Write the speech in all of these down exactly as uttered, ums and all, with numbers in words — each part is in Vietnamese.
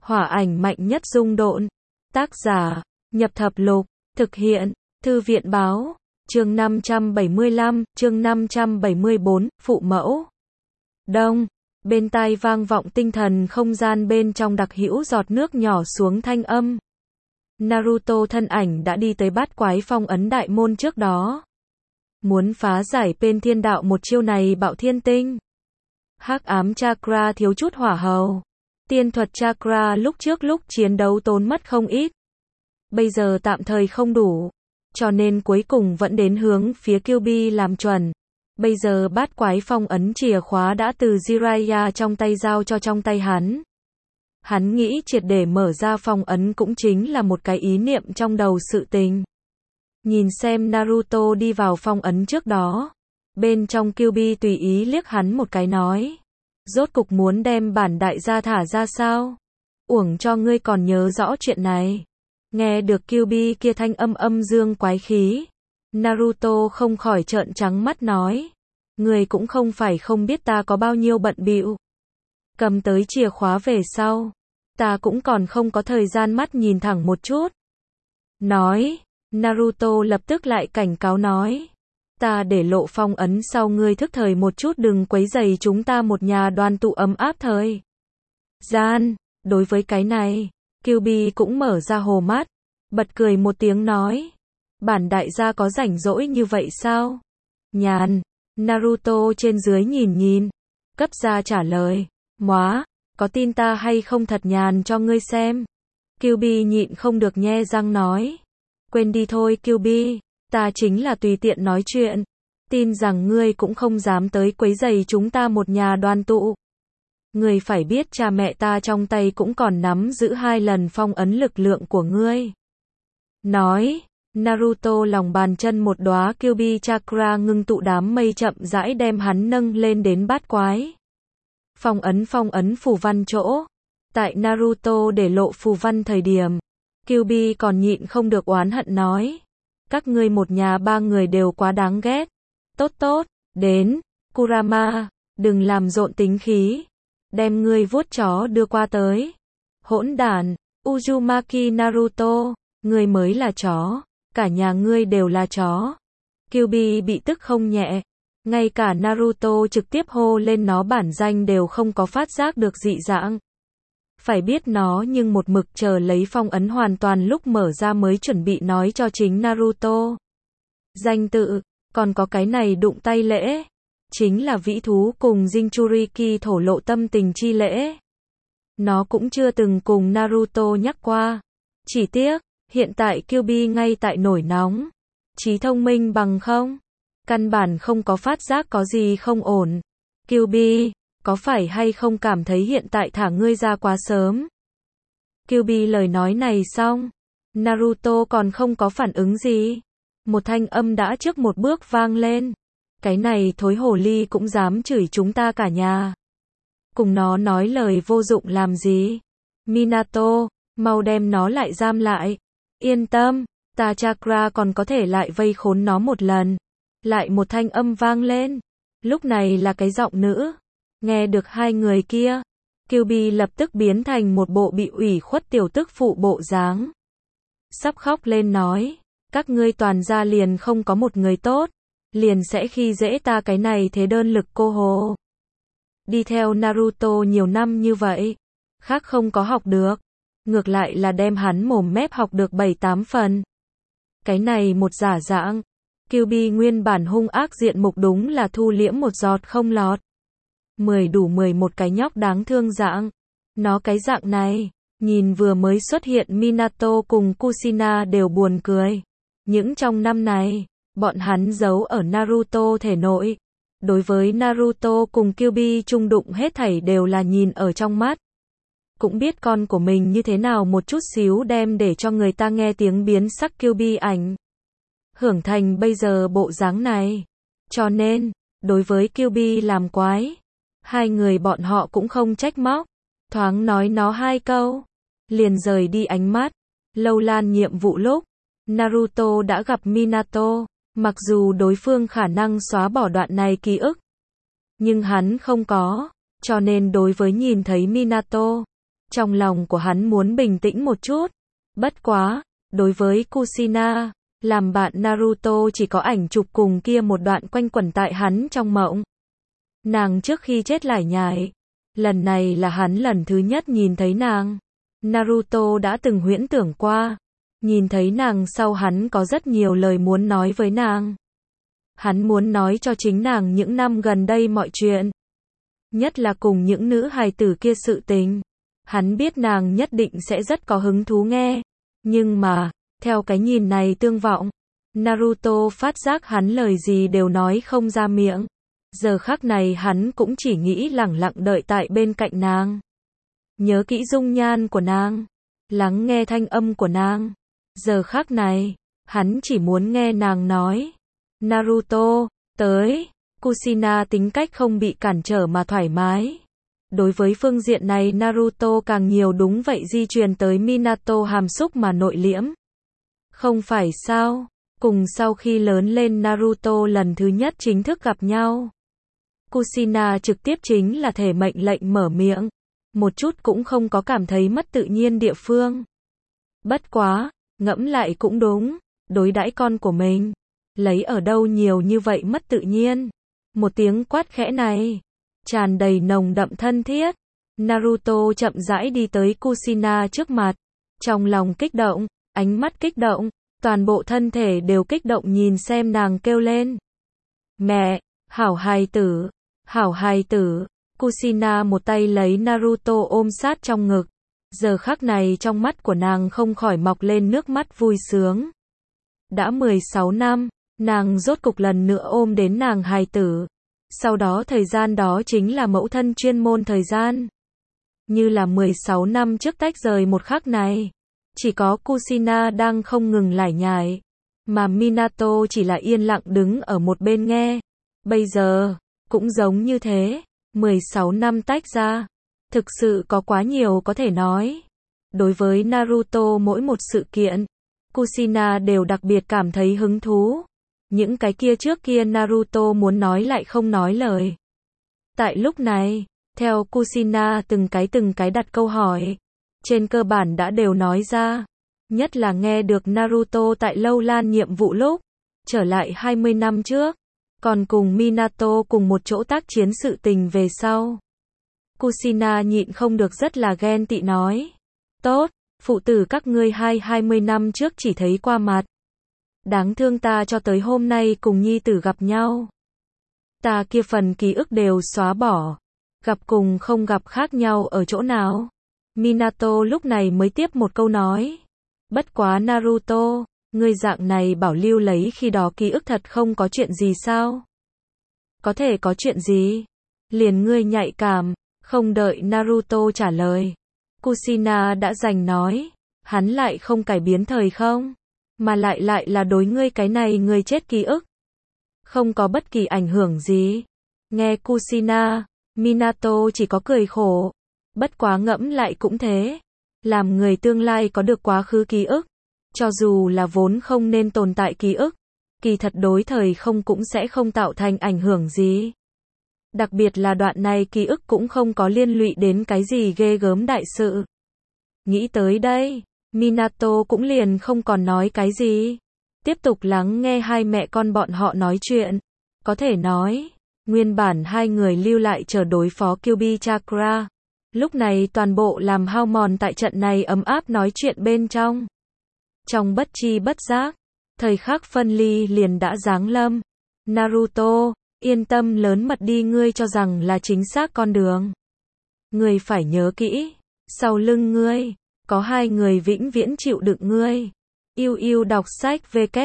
Hỏa ảnh mạnh nhất dung độn. Tác giả, Nhập Thập Lục. Thực hiện, Thư viện Báo. Chương năm trăm bảy mươi lăm, chương năm trăm bảy mươi bốn, phụ mẫu. Đông, bên tai vang vọng tinh thần không gian bên trong đặc hữu giọt nước nhỏ xuống thanh âm. Naruto thân ảnh đã đi tới bát quái phong ấn đại môn trước đó. Muốn phá giải bên thiên đạo một chiêu này bạo thiên tinh. Hắc ám chakra thiếu chút hỏa hầu. Tiên thuật chakra lúc trước lúc chiến đấu tốn mất không ít. Bây giờ tạm thời không đủ. Cho nên cuối cùng vẫn đến hướng phía Kyuubi làm chuẩn. Bây giờ bát quái phong ấn chìa khóa đã từ Jiraiya trong tay giao cho trong tay hắn. Hắn nghĩ triệt để mở ra phong ấn cũng chính là một cái ý niệm trong đầu sự tình. Nhìn xem Naruto đi vào phong ấn trước đó. Bên trong Kyuubi tùy ý liếc hắn một cái nói. Rốt cục muốn đem bản đại gia thả ra sao? Uổng cho ngươi còn nhớ rõ chuyện này. Nghe được Kyuubi kia thanh âm âm dương quái khí. Naruto không khỏi trợn trắng mắt nói. Ngươi cũng không phải không biết ta có bao nhiêu bận bịu. Cầm tới chìa khóa về sau. Ta cũng còn không có thời gian mắt nhìn thẳng một chút. Nói. Naruto lập tức lại cảnh cáo nói. Ta để lộ phong ấn sau ngươi thức thời một chút đừng quấy rầy chúng ta một nhà đoàn tụ ấm áp thời gian. Đối với cái này, Kyuubi cũng mở ra hồ mắt, bật cười một tiếng nói. Bản đại gia có rảnh rỗi như vậy sao? Nhàn. Naruto trên dưới nhìn nhìn, cấp ra trả lời. Móa, có tin ta hay không thật nhàn cho ngươi xem. Kyuubi nhịn không được nhe răng nói. Quên đi thôi Kyuubi, ta chính là tùy tiện nói chuyện. Tin rằng ngươi cũng không dám tới quấy rầy chúng ta một nhà đoàn tụ. Ngươi phải biết cha mẹ ta trong tay cũng còn nắm giữ hai lần phong ấn lực lượng của ngươi. Nói, Naruto lòng bàn chân một đóa Kyuubi chakra ngưng tụ đám mây chậm rãi đem hắn nâng lên đến bát quái. Phong ấn phong ấn phù văn chỗ. Tại Naruto để lộ phù văn thời điểm, Kyuubi còn nhịn không được oán hận nói. Các ngươi một nhà ba người đều quá đáng ghét. Tốt tốt, đến, Kurama, đừng làm rộn tính khí. Đem ngươi vuốt chó đưa qua tới. Hỗn đản, Uzumaki Naruto, ngươi mới là chó, cả nhà ngươi đều là chó. Kyuubi bị tức không nhẹ, ngay cả Naruto trực tiếp hô lên nó bản danh đều không có phát giác được dị dạng. Phải biết nó nhưng một mực chờ lấy phong ấn hoàn toàn lúc mở ra mới chuẩn bị nói cho chính Naruto. Danh tự, còn có cái này đụng tay lễ. Chính là vĩ thú cùng Jinchuriki thổ lộ tâm tình chi lễ. Nó cũng chưa từng cùng Naruto nhắc qua. Chỉ tiếc, hiện tại Kyuubi ngay tại nổi nóng. Trí thông minh bằng không? Căn bản không có phát giác có gì không ổn. Kyuubi, có phải hay không cảm thấy hiện tại thả ngươi ra quá sớm? Kyuubi lời nói này xong. Naruto còn không có phản ứng gì. Một thanh âm đã trước một bước vang lên. Cái này thối hồ ly cũng dám chửi chúng ta cả nhà. Cùng nó nói lời vô dụng làm gì? Minato, mau đem nó lại giam lại. Yên tâm, ta chakra còn có thể lại vây khốn nó một lần. Lại một thanh âm vang lên. Lúc này là cái giọng nữ. Nghe được hai người kia, Kyuubi lập tức biến thành một bộ bị ủy khuất tiểu tức phụ bộ dáng. Sắp khóc lên nói, các ngươi toàn gia liền không có một người tốt, liền sẽ khi dễ ta cái này thế đơn lực cô hồ. Đi theo Naruto nhiều năm như vậy, khác không có học được, ngược lại là đem hắn mồm mép học được bảy tám phần. Cái này một giả dạng, Kyuubi nguyên bản hung ác diện mục đúng là thu liễm một giọt không lọt. Mười đủ mười một cái nhóc đáng thương dạng. Nó cái dạng này, nhìn vừa mới xuất hiện Minato cùng Kushina đều buồn cười. Những trong năm này, bọn hắn giấu ở Naruto thể nội. Đối với Naruto cùng Kyuubi chung đụng hết thảy đều là nhìn ở trong mắt. Cũng biết con của mình như thế nào một chút xíu đem để cho người ta nghe tiếng biến sắc Kyuubi ảnh. Hưởng thành bây giờ bộ dáng này. Cho nên, đối với Kyuubi làm quái, hai người bọn họ cũng không trách móc. Thoáng nói nó hai câu, liền rời đi ánh mắt. Lâu lan nhiệm vụ lúc, Naruto đã gặp Minato. Mặc dù đối phương khả năng xóa bỏ đoạn này ký ức, nhưng hắn không có, cho nên đối với nhìn thấy Minato, Trong lòng của hắn muốn bình tĩnh một chút. Bất quá, đối với Kushina, làm bạn Naruto chỉ có ảnh chụp cùng kia một đoạn quanh quẩn tại hắn trong mộng. Nàng trước khi chết lải nhải. Lần này là hắn lần thứ nhất nhìn thấy nàng. Naruto đã từng huyễn tưởng qua. Nhìn thấy nàng sau hắn có rất nhiều lời muốn nói với nàng. Hắn muốn nói cho chính nàng những năm gần đây mọi chuyện. Nhất là cùng những nữ hài tử kia sự tình. Hắn biết nàng nhất định sẽ rất có hứng thú nghe. Nhưng mà, theo cái nhìn này tương vọng, Naruto phát giác hắn lời gì đều nói không ra miệng. Giờ khắc này hắn cũng chỉ nghĩ lẳng lặng đợi tại bên cạnh nàng. Nhớ kỹ dung nhan của nàng. Lắng nghe thanh âm của nàng. Giờ khắc này, hắn chỉ muốn nghe nàng nói. Naruto, tới. Kushina tính cách không bị cản trở mà thoải mái. Đối với phương diện này Naruto càng nhiều đúng vậy di truyền tới Minato hàm xúc mà nội liễm. Không phải sao? Cùng sau khi lớn lên Naruto lần thứ nhất chính thức gặp nhau. Kushina trực tiếp chính là thể mệnh lệnh mở miệng. Một chút cũng không có cảm thấy mất tự nhiên địa phương. Bất quá, ngẫm lại cũng đúng. Đối đãi con của mình. Lấy ở đâu nhiều như vậy mất tự nhiên. Một tiếng quát khẽ này. Tràn đầy nồng đậm thân thiết. Naruto chậm rãi đi tới Kushina trước mặt. Trong lòng kích động, ánh mắt kích động. Toàn bộ thân thể đều kích động nhìn xem nàng kêu lên. Mẹ, hảo hài tử, hảo hài tử. Kushina một tay lấy Naruto ôm sát trong ngực. Giờ khắc này trong mắt của nàng không khỏi mọc lên nước mắt vui sướng. Đã mười sáu năm, nàng rốt cục lần nữa ôm đến nàng hài tử. Sau đó thời gian đó chính là mẫu thân chuyên môn thời gian. Như là mười sáu năm trước tách rời một khắc này. Chỉ có Kushina đang không ngừng lải nhải. Mà Minato chỉ là yên lặng đứng ở một bên nghe. Bây giờ, cũng giống như thế. mười sáu năm tách ra. Thực sự có quá nhiều có thể nói. Đối với Naruto mỗi một sự kiện, Kushina đều đặc biệt cảm thấy hứng thú. Những cái kia trước kia Naruto muốn nói lại không nói lời. Tại lúc này, theo Kushina từng cái từng cái đặt câu hỏi. Trên cơ bản đã đều nói ra. Nhất là nghe được Naruto tại lâu lan nhiệm vụ lúc. Trở lại hai mươi năm trước. Còn cùng Minato cùng một chỗ tác chiến sự tình về sau. Kushina nhịn không được rất là ghen tị nói. Tốt, phụ tử các ngươi hai hai mươi năm trước chỉ thấy qua mặt. Đáng thương ta cho tới hôm nay cùng nhi tử gặp nhau. Ta kia phần ký ức đều xóa bỏ. Gặp cùng không gặp khác nhau ở chỗ nào. Minato lúc này mới tiếp một câu nói. Bất quá Naruto, ngươi dạng này bảo lưu lấy khi đó ký ức thật không có chuyện gì sao? Có thể có chuyện gì? Liền ngươi nhạy cảm, không đợi Naruto trả lời. Kushina đã giành nói, hắn lại không cải biến thời không? Mà lại lại là đối ngươi cái này ngươi chết ký ức. Không có bất kỳ ảnh hưởng gì. Nghe Kushina, Minato chỉ có cười khổ. Bất quá ngẫm lại cũng thế. Làm người tương lai có được quá khứ ký ức. Cho dù là vốn không nên tồn tại ký ức. Kỳ thật đối thời không cũng sẽ không tạo thành ảnh hưởng gì. Đặc biệt là đoạn này ký ức cũng không có liên lụy đến cái gì ghê gớm đại sự. Nghĩ tới đây, Minato cũng liền không còn nói cái gì. Tiếp tục lắng nghe hai mẹ con bọn họ nói chuyện. Có thể nói, nguyên bản hai người lưu lại chờ đối phó Kyuubi Chakra. Lúc này toàn bộ làm hao mòn tại trận này ấm áp nói chuyện bên trong. Trong bất chi bất giác, thời khắc phân ly liền đã giáng lâm. Naruto, yên tâm lớn mật đi, ngươi cho rằng là chính xác con đường. Ngươi phải nhớ kỹ, sau lưng ngươi, có hai người vĩnh viễn chịu đựng ngươi. Yêu yêu đọc sách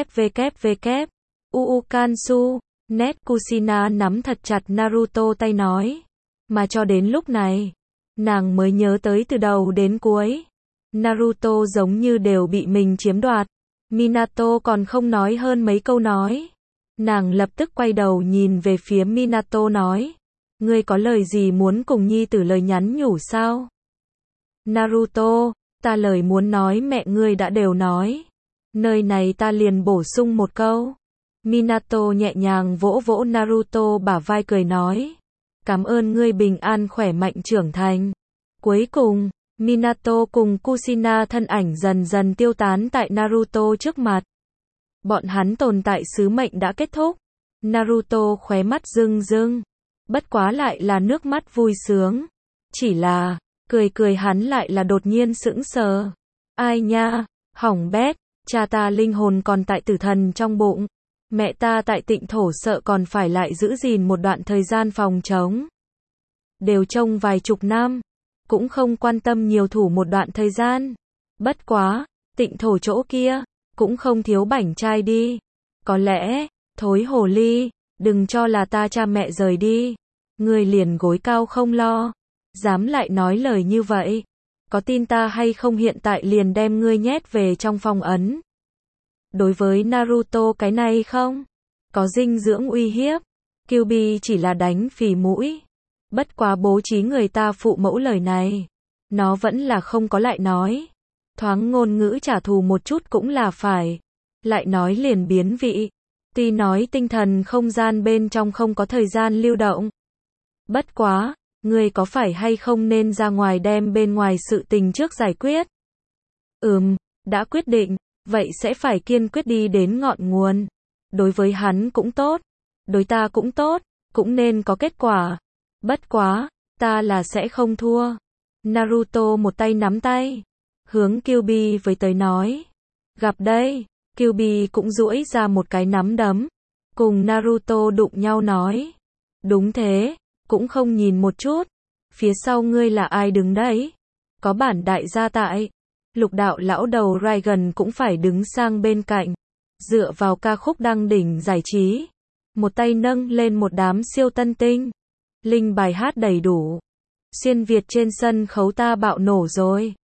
www. Uukansu, net Kushina nắm thật chặt Naruto tay nói. Mà cho đến lúc này, nàng mới nhớ tới từ đầu đến cuối. Naruto giống như đều bị mình chiếm đoạt. Minato còn không nói hơn mấy câu nói. Nàng lập tức quay đầu nhìn về phía Minato nói. Ngươi có lời gì muốn cùng nhi tử lời nhắn nhủ sao? Naruto, ta lời muốn nói mẹ ngươi đã đều nói. Nơi này ta liền bổ sung một câu. Minato nhẹ nhàng vỗ vỗ Naruto bả vai cười nói. Cảm ơn ngươi bình an khỏe mạnh trưởng thành. Cuối cùng, Minato cùng Kushina thân ảnh dần dần tiêu tán tại Naruto trước mặt. Bọn hắn tồn tại sứ mệnh đã kết thúc. Naruto khóe mắt rưng rưng. Bất quá lại là nước mắt vui sướng. Chỉ là, cười cười hắn lại là đột nhiên sững sờ. Ai nha, hỏng bét, cha ta linh hồn còn tại tử thần trong bụng. Mẹ ta tại Tịnh Thổ sợ còn phải lại giữ gìn một đoạn thời gian phòng chống. Đều trông vài chục năm, cũng không quan tâm nhiều thủ một đoạn thời gian. Bất quá, Tịnh Thổ chỗ kia, cũng không thiếu bảnh trai đi. Có lẽ, thối hồ ly, đừng cho là ta cha mẹ rời đi. Ngươi liền gối cao không lo. Dám lại nói lời như vậy. Có tin ta hay không hiện tại liền đem ngươi nhét về trong phòng ấn. Đối với Naruto cái này không? Có dinh dưỡng uy hiếp. Kyuubi chỉ là đánh phì mũi. Bất quá bố trí người ta phụ mẫu lời này. Nó vẫn là không có lại nói. Thoáng ngôn ngữ trả thù một chút cũng là phải. Lại nói liền biến vị. Tuy nói tinh thần không gian bên trong không có thời gian lưu động. Bất quá, ngươi có phải hay không nên ra ngoài đem bên ngoài sự tình trước giải quyết? Ừm, đã quyết định, vậy sẽ phải kiên quyết đi đến ngọn nguồn. Đối với hắn cũng tốt, đối ta cũng tốt, cũng nên có kết quả. Bất quá, ta là sẽ không thua. Naruto một tay nắm tay, hướng Kyuubi với tới nói. Gặp đây, Kyuubi cũng duỗi ra một cái nắm đấm, cùng Naruto đụng nhau nói. Đúng thế, cũng không nhìn một chút. Phía sau ngươi là ai đứng đấy? Có bản đại gia tại. Lục đạo lão đầu Raigan cũng phải đứng sang bên cạnh. Dựa vào ca khúc đăng đỉnh giải trí. Một tay nâng lên một đám siêu tân tinh. Linh bài hát đầy đủ. Xuyên Việt trên sân khấu ta bạo nổ rồi.